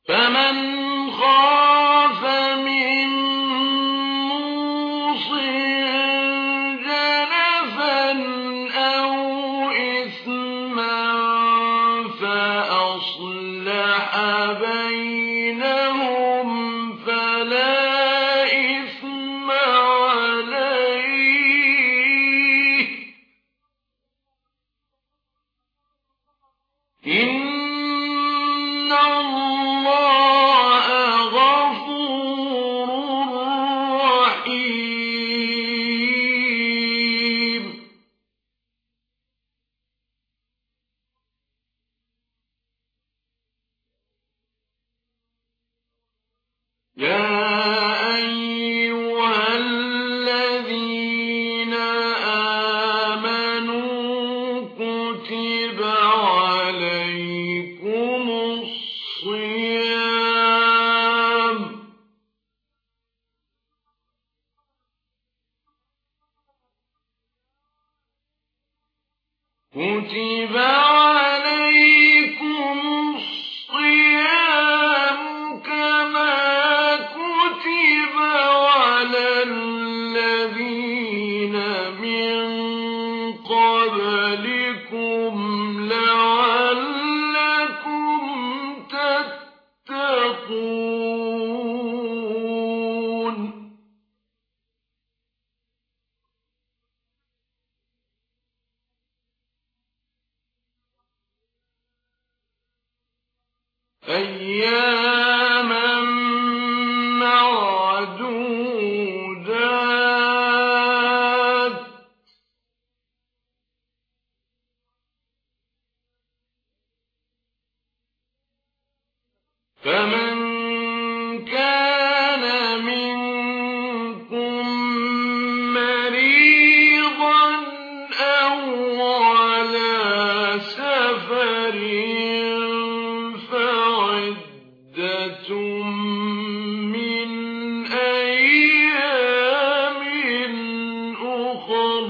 فمن خاف من موص جنفا أو إثما فأصلح بينهم فلا إثم عليه إن الله غفور رحيم. يا أيها الذين آمنوا كتب عليكم الصيام كما كتب على الذين من قبلكم لعلكم تتقون. أياما معدودات فمن كان منكم مريضا أو على سفر فعدة من أيام أخر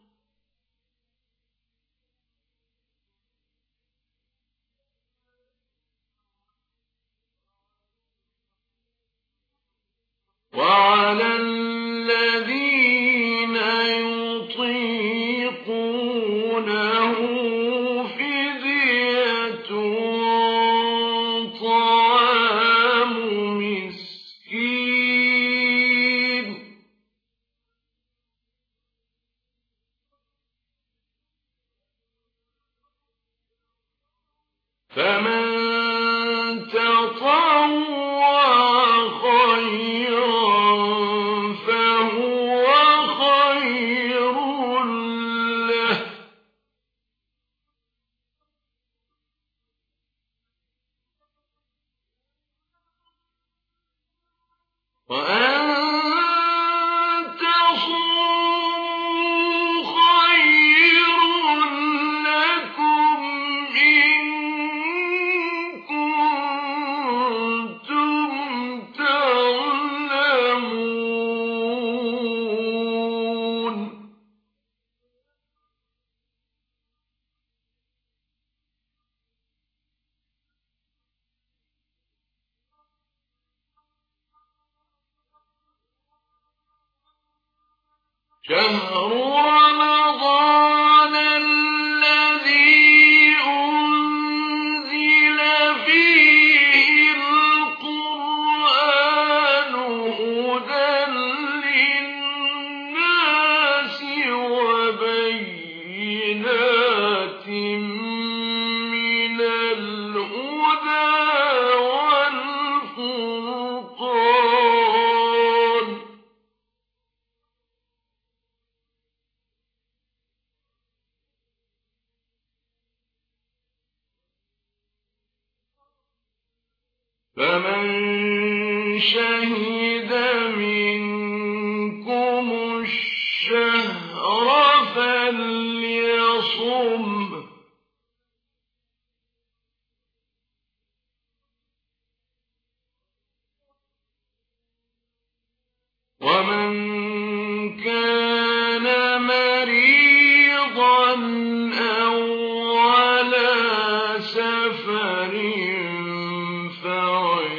وعلى الذين يطيقونه فدية طعام مسكين فمن تطوع خيرا فهو خير له وأن تصوموا خير لكم إن كنتم تعلمون. شهر رمضان الذي أنزل فيه القرآن هدى للناس وبينات من الهدى والفرقان فمن شهد منكم الشهر فليصم ومن كان مريضا أو على سفر فعدة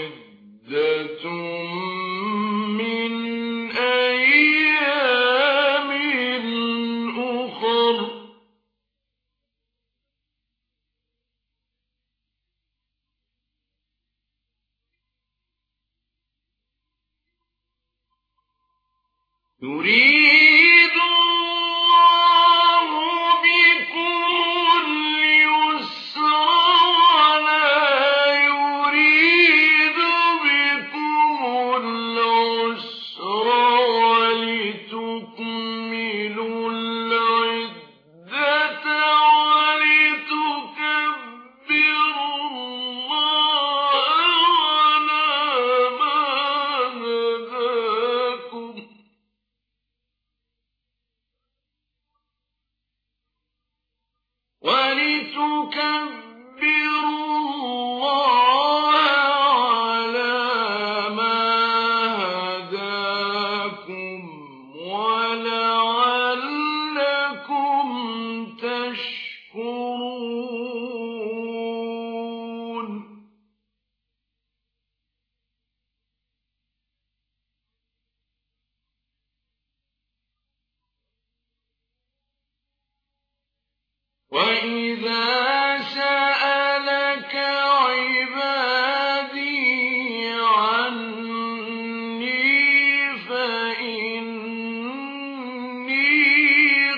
يريد الله بكم اليسر ولا يريد بكم العسر ولتكملوا العدة ولتكبروا الله على ما هداكم ولعلكم تشكرون. وَإِذَا سَأَلَكَ عِبَادِي عَنِّي فَإِنِّي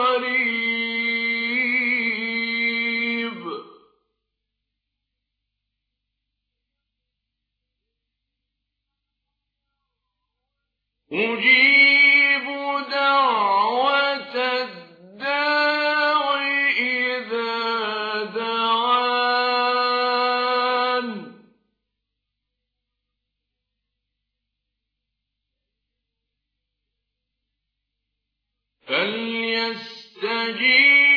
قَرِيبٌ أُجِيبُ دَعْوَةَ الدَّاعِ إِذَا دَعَانِ فَلْيَسْتَجِيبُوا